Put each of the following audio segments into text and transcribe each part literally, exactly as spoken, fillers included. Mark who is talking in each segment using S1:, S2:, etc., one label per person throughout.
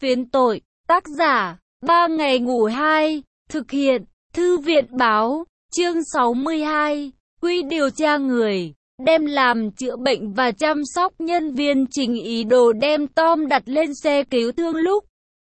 S1: Phiến tội, tác giả, ba ngày ngủ hai, thực hiện, Thư viện báo, chương sáu mươi hai, quy điều tra người, đem làm chữa bệnh và chăm sóc nhân viên Trình ý đồ đem Tom đặt lên xe cứu thương lúc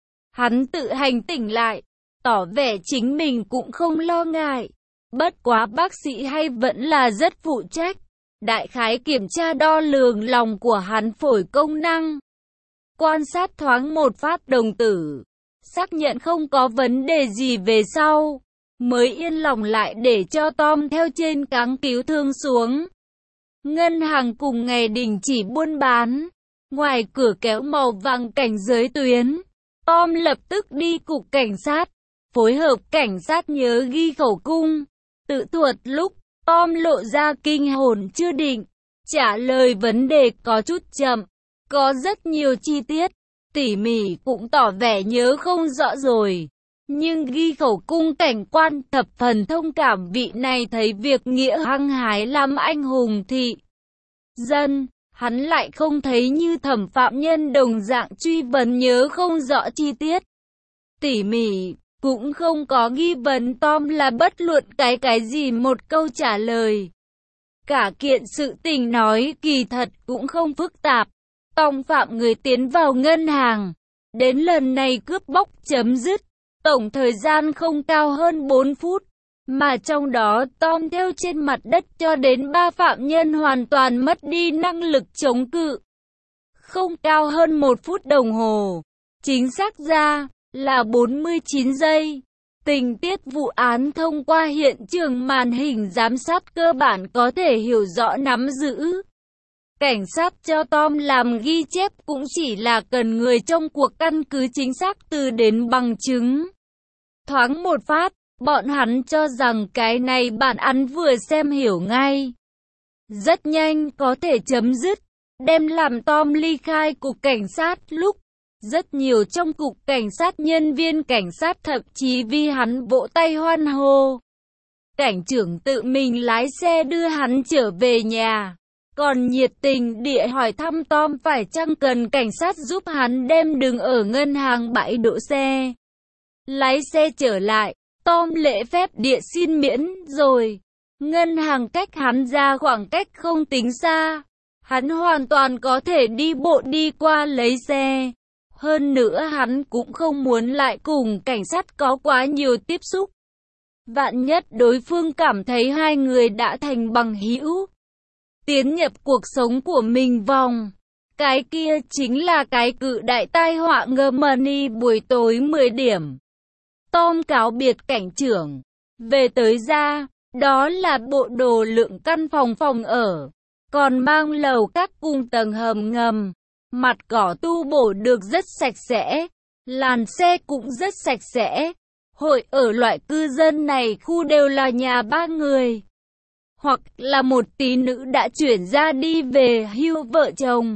S1: hắn tự hành tỉnh lại, tỏ vẻ chính mình cũng không lo ngại. Bất quá bác sĩ hay vẫn là rất phụ trách, đại khái kiểm tra đo lường lòng của hắn phổi công năng. Quan sát thoáng một phát đồng tử, xác nhận không có vấn đề gì về sau, mới yên lòng lại để cho Tom theo trên cáng cứu thương xuống. Ngân hàng cùng ngày đình chỉ buôn bán, ngoài cửa kéo màu vàng cảnh giới tuyến. Tom lập tức đi cục cảnh sát, phối hợp cảnh sát nhớ ghi khẩu cung, tự thuật lúc Tom lộ ra kinh hồn chưa định, trả lời vấn đề có chút chậm, có rất nhiều chi tiết, tỉ mỉ cũng tỏ vẻ nhớ không rõ rồi. Nhưng ghi khẩu cung cảnh quan thập phần thông cảm vị này thấy việc nghĩa hăng hái làm anh hùng thị dân, hắn lại không thấy như thẩm phạm nhân đồng dạng truy vấn nhớ không rõ chi tiết, tỉ mỉ, cũng không có nghi vấn Tom là bất luận cái cái gì một câu trả lời. Cả kiện sự tình nói kỳ thật cũng không phức tạp. Tòng phạm người tiến vào ngân hàng, đến lần này cướp bóc chấm dứt, tổng thời gian không cao hơn bốn phút, mà trong đó Tom theo trên mặt đất cho đến ba phạm nhân hoàn toàn mất đi năng lực chống cự. Không cao hơn một phút đồng hồ, chính xác ra là bốn mươi chín giây. Tình tiết vụ án thông qua hiện trường màn hình giám sát cơ bản có thể hiểu rõ nắm giữ. Cảnh sát cho Tom làm ghi chép cũng chỉ là cần người trong cuộc căn cứ chính xác từ đến bằng chứng. Thoáng một phát, bọn hắn cho rằng cái này bản án vừa xem hiểu ngay. Rất nhanh có thể chấm dứt, đem làm Tom ly khai cục cảnh sát lúc. Rất nhiều trong cục cảnh sát nhân viên cảnh sát thậm chí vì hắn vỗ tay hoan hô. Cảnh trưởng tự mình lái xe đưa hắn trở về nhà, còn nhiệt tình địa hỏi thăm Tom phải chăng cần cảnh sát giúp hắn đem đứng ở ngân hàng bãi đỗ xe. Lái xe trở lại, Tom lễ phép địa xin miễn rồi. Ngân hàng cách hắn ra khoảng cách không tính xa, hắn hoàn toàn có thể đi bộ đi qua lấy xe. Hơn nữa hắn cũng không muốn lại cùng cảnh sát có quá nhiều tiếp xúc. Vạn nhất đối phương cảm thấy hai người đã thành bằng hữu, tiến nhập cuộc sống của mình vòng, cái kia chính là cái cự đại tai họa Germany buổi tối mười điểm. Tom cáo biệt cảnh trưởng, về tới ra, đó là bộ đồ lượng căn phòng phòng ở, còn mang lầu các cùng tầng hầm ngầm. Mặt cỏ tu bổ được rất sạch sẽ, làn xe cũng rất sạch sẽ. Hội ở loại cư dân này khu đều là nhà ba người, hoặc là một tí nữ đã chuyển ra đi về hưu vợ chồng.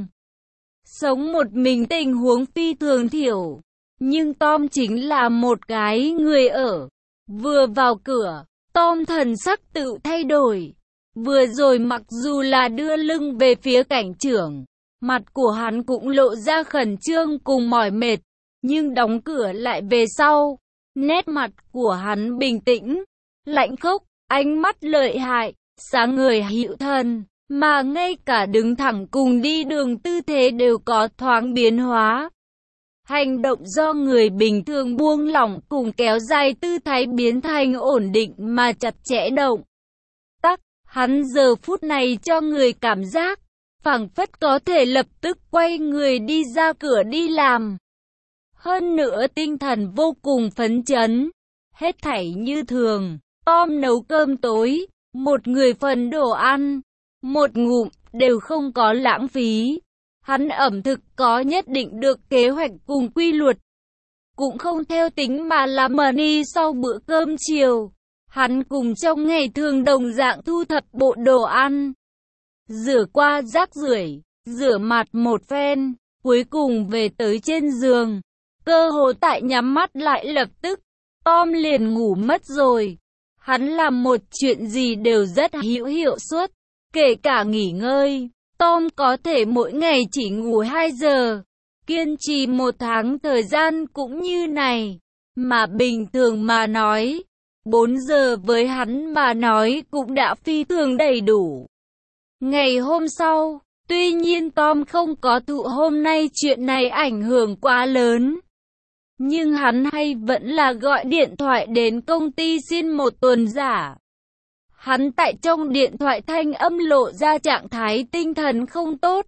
S1: Sống một mình tình huống phi thường thiểu, nhưng Tom chính là một cái người ở. Vừa vào cửa, Tom thần sắc tự thay đổi. Vừa rồi mặc dù là đưa lưng về phía cảnh trưởng, mặt của hắn cũng lộ ra khẩn trương cùng mỏi mệt, nhưng đóng cửa lại về sau, nét mặt của hắn bình tĩnh, lạnh khốc, ánh mắt lợi hại, sáng ngời hữu thần, mà ngay cả đứng thẳng cùng đi đường tư thế đều có thoáng biến hóa. Hành động do người bình thường buông lỏng cùng kéo dài tư thái biến thành ổn định mà chặt chẽ động tác, hắn giờ phút này cho người cảm giác phảng phất có thể lập tức quay người đi ra cửa đi làm. Hơn nữa tinh thần vô cùng phấn chấn, hết thảy như thường. Tom nấu cơm tối, một người phần đồ ăn, một ngụm, đều không có lãng phí. Hắn ẩm thực có nhất định được kế hoạch cùng quy luật, cũng không theo tính mà làm money sau bữa cơm chiều. Hắn cùng trong ngày thường đồng dạng thu thập bộ đồ ăn, rửa qua rác rưởi, rửa mặt một phen, cuối cùng về tới trên giường. Cơ hồ tại nhắm mắt lại lập tức, Tom liền ngủ mất rồi. Hắn làm một chuyện gì đều rất hữu hiệu suất, kể cả nghỉ ngơi. Tom có thể mỗi ngày chỉ ngủ hai giờ, Kiên trì một tháng thời gian cũng như này, mà bình thường mà nói, bốn giờ với hắn mà nói cũng đã phi thường đầy đủ. Ngày hôm sau, tuy nhiên Tom không có thụ hôm nay chuyện này ảnh hưởng quá lớn. Nhưng hắn hay vẫn là gọi điện thoại đến công ty xin một tuần giả. Hắn tại trong điện thoại thanh âm lộ ra trạng thái tinh thần không tốt.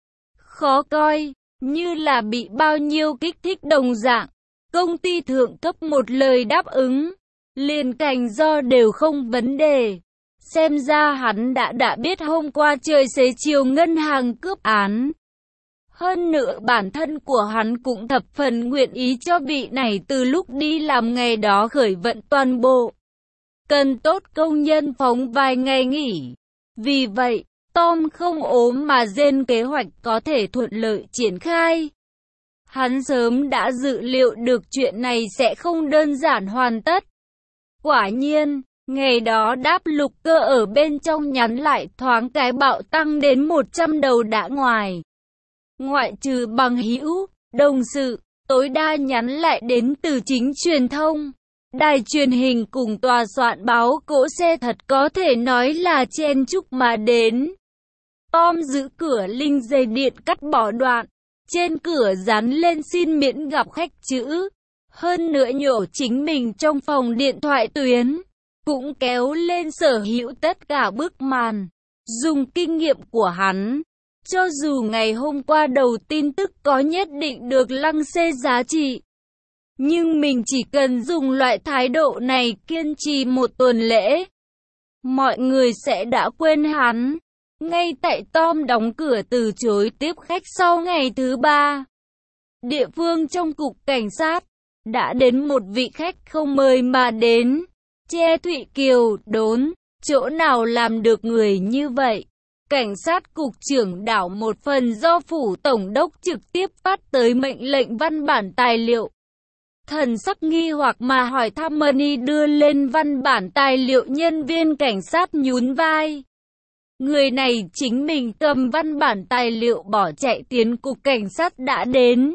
S1: Khó coi, như là bị bao nhiêu kích thích đồng dạng. Công ty thượng cấp một lời đáp ứng, liền cành do đều không vấn đề. Xem ra hắn đã đã biết hôm qua trời xế chiều ngân hàng cướp án. Hơn nữa bản thân của hắn cũng thập phần nguyện ý cho vị này từ lúc đi làm ngày đó khởi vận toàn bộ. Cần tốt công nhân phóng vài ngày nghỉ. Vì vậy, Tom không ốm mà trên kế hoạch có thể thuận lợi triển khai. Hắn sớm đã dự liệu được chuyện này sẽ không đơn giản hoàn tất. Quả nhiên, ngày đó đáp lục cơ ở bên trong nhắn lại thoáng cái bạo tăng đến một trăm đầu đã ngoài. Ngoại trừ bằng hữu, đồng sự, tối đa nhắn lại đến từ chính truyền thông. Đài truyền hình cùng tòa soạn báo cỗ xe thật có thể nói là chen chúc mà đến. Tom giữ cửa linh dây điện cắt bỏ đoạn. Trên cửa dán lên xin miễn gặp khách chữ. Hơn nữa nhổ chính mình trong phòng điện thoại tuyến. Cũng kéo lên sở hữu tất cả bức màn. Dùng kinh nghiệm của hắn. Cho dù ngày hôm qua đầu tin tức có nhất định được lăng xê giá trị. Nhưng mình chỉ cần dùng loại thái độ này kiên trì một tuần lễ. Mọi người sẽ đã quên hắn. Ngay tại Tom đóng cửa từ chối tiếp khách sau ngày thứ ba. Địa phương trong cục cảnh sát. Đã đến một vị khách không mời mà đến. Che Thụy Kiều đốn. Chỗ nào làm được người như vậy? Cảnh sát cục trưởng đảo một phần do phủ tổng đốc trực tiếp phát tới mệnh lệnh văn bản tài liệu. Thần sắc nghi hoặc mà hỏi thăm Money đưa lên văn bản tài liệu, nhân viên cảnh sát nhún vai. Người này chính mình cầm văn bản tài liệu bỏ chạy tiến cục cảnh sát đã đến.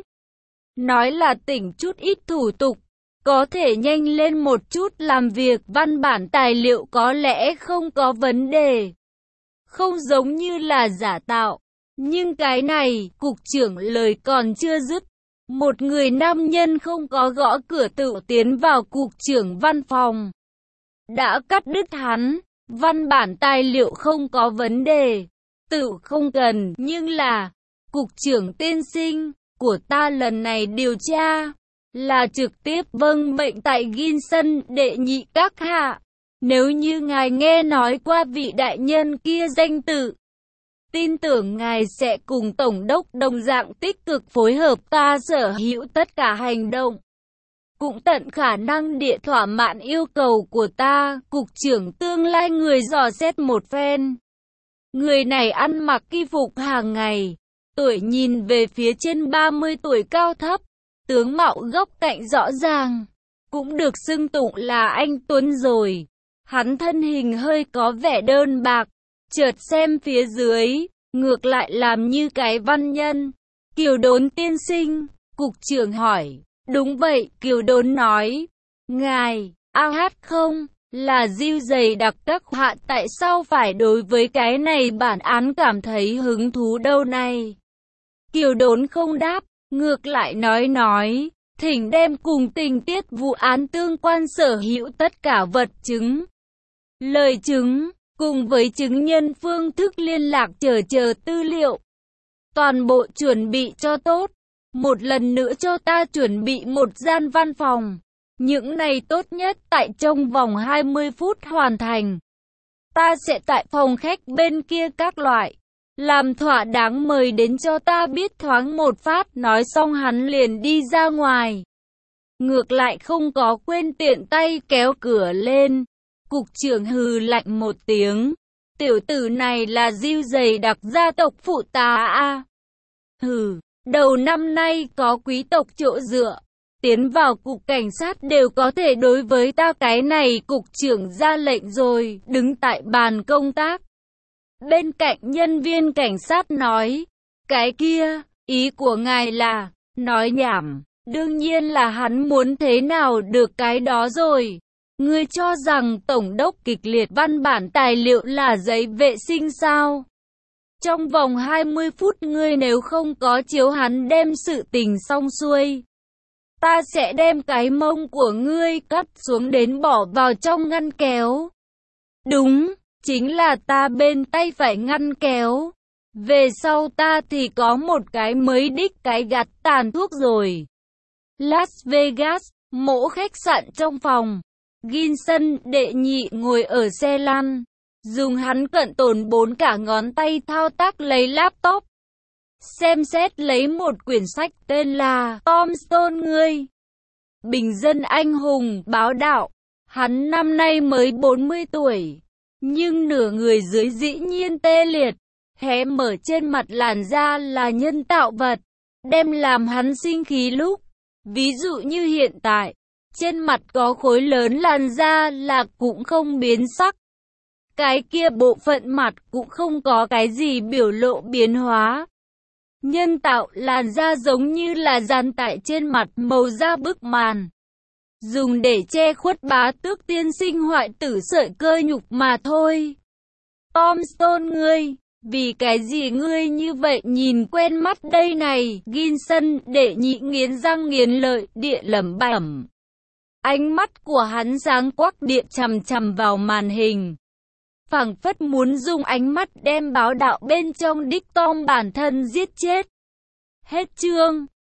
S1: Nói là tỉnh chút ít thủ tục, có thể nhanh lên một chút làm việc, văn bản tài liệu có lẽ không có vấn đề. Không giống như là giả tạo. Nhưng cái này, cục trưởng lời còn chưa dứt. Một người nam nhân không có gõ cửa tự tiến vào cục trưởng văn phòng. Đã cắt đứt hắn. Văn bản tài liệu không có vấn đề. Tự không cần, nhưng là, cục trưởng tiên sinh, của ta lần này điều tra, là trực tiếp vâng mệnh tại Ginson đệ nhị các hạ. Nếu như ngài nghe nói qua vị đại nhân kia danh tự, tin tưởng ngài sẽ cùng tổng đốc đồng dạng tích cực phối hợp ta sở hữu tất cả hành động. Cũng tận khả năng địa thỏa mãn yêu cầu của ta, cục trưởng tương lai người dò xét một phen. Người này ăn mặc y phục hàng ngày, tuổi nhìn về phía trên ba mươi tuổi, cao thấp, tướng mạo góc cạnh rõ ràng, cũng được xưng tụng là anh Tuấn rồi. Hắn thân hình hơi có vẻ đơn bạc, chợt xem phía dưới, ngược lại làm như cái văn nhân. Kiều Đốn tiên sinh, cục trưởng hỏi. Đúng vậy, Kiều Đốn nói. Ngài, ao hát không, là diêu dày đặc các hạ tại sao phải đối với cái này bản án cảm thấy hứng thú đâu này? Kiều Đốn không đáp, ngược lại nói nói, thỉnh đem cùng tình tiết vụ án tương quan sở hữu tất cả vật chứng, lời chứng, cùng với chứng nhân phương thức liên lạc chờ chờ tư liệu. Toàn bộ chuẩn bị cho tốt. Một lần nữa cho ta chuẩn bị một gian văn phòng. Những này tốt nhất tại trong vòng hai mươi phút hoàn thành. Ta sẽ tại phòng khách bên kia các loại. Làm thỏa đáng mời đến cho ta biết thoáng một phát. Nói xong hắn liền đi ra ngoài. Ngược lại không có quên tiện tay kéo cửa lên. Cục trưởng hừ lạnh một tiếng. Tiểu tử này là diêu dày đặc gia tộc phụ tá a. Hừ. Đầu năm nay có quý tộc chỗ dựa, tiến vào cục cảnh sát đều có thể đối với ta cái này cục trưởng ra lệnh rồi, đứng tại bàn công tác. Bên cạnh nhân viên cảnh sát nói, cái kia, ý của ngài là, Nói nhảm, đương nhiên là hắn muốn thế nào được cái đó rồi. Ngươi cho rằng tổng đốc kịch liệt văn bản tài liệu là giấy vệ sinh sao? Trong vòng hai mươi phút ngươi nếu không có chiếu hắn đem sự tình xong xuôi, ta sẽ đem cái mông của ngươi cắt xuống đến bỏ vào trong ngăn kéo. Đúng, chính là ta bên tay phải ngăn kéo. Về sau ta thì có một cái mới đích cái gạt tàn thuốc rồi. Las Vegas, mỗ khách sạn trong phòng. Ginson đệ nhị ngồi ở xe lăn, dùng hắn cận tồn bốn cả ngón tay thao tác lấy laptop. Xem xét lấy một quyển sách tên là Tombstone ngươi. Bình dân anh hùng, báo đạo. Hắn năm nay mới bốn mươi tuổi, nhưng nửa người dưới dĩ nhiên tê liệt. Hé mở trên mặt làn da là nhân tạo vật, đem làm hắn sinh khí lúc. Ví dụ như hiện tại, trên mặt có khối lớn làn da là cũng không biến sắc. Cái kia bộ phận mặt cũng không có cái gì biểu lộ biến hóa. Nhân tạo làn da giống như là dán tại trên mặt màu da bức màn, dùng để che khuất bá tước tiên sinh hoại tử sợi cơ nhục mà thôi. Tombstone ngươi, vì cái gì ngươi như vậy nhìn quen mắt đây này? Ginson đệ nhị nghiến răng nghiến lợi địa lẩm bẩm. Ánh mắt của hắn sáng quắc điện chằm chằm vào màn hình, phảng phất muốn dùng ánh mắt đem báo đạo bên trong đích Tom bản thân giết chết. Hết chương.